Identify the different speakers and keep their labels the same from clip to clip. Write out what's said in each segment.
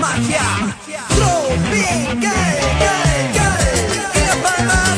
Speaker 1: magia tropical, y las palmas.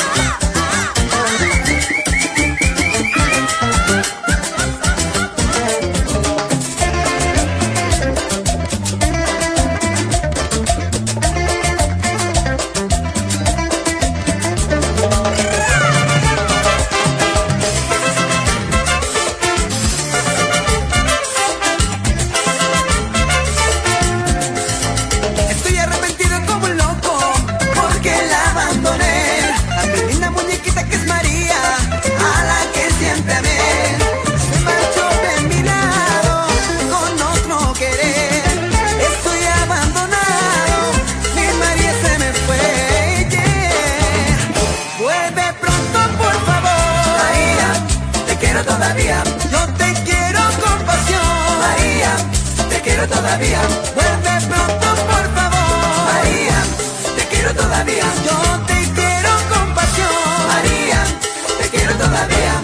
Speaker 1: Yo te quiero con pasión, María, te quiero todavía. Vuelve pronto, por favor, María, te quiero todavía. Yo te quiero con pasión, María, te quiero todavía.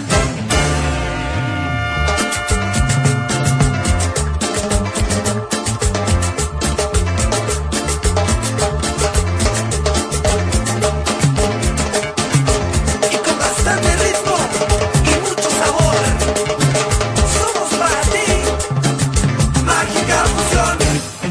Speaker 1: Y con bastante ritmo y mucho sabor. Somos para ti, Mágica Fusión.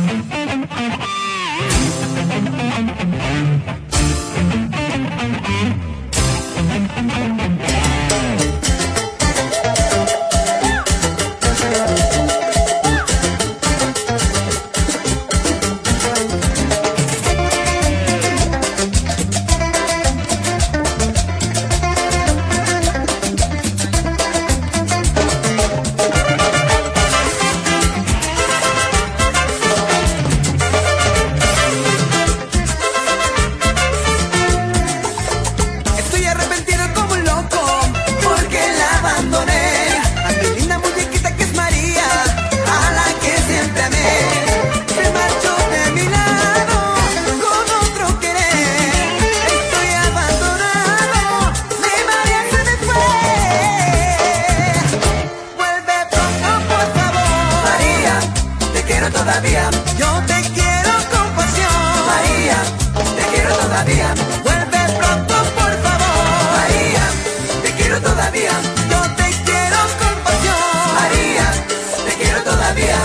Speaker 1: Todavía. Yo te quiero con pasión, María, te quiero todavía. Vuelve pronto, por favor, María, te quiero todavía. Yo te quiero con pasión, María, te quiero todavía.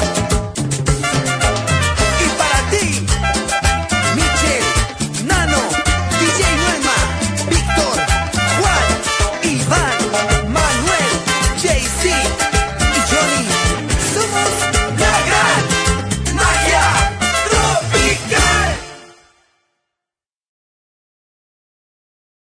Speaker 1: Y para ti, Michelle, Nano, DJ Noema, Víctor, Juan, Iván, Manuel, JC.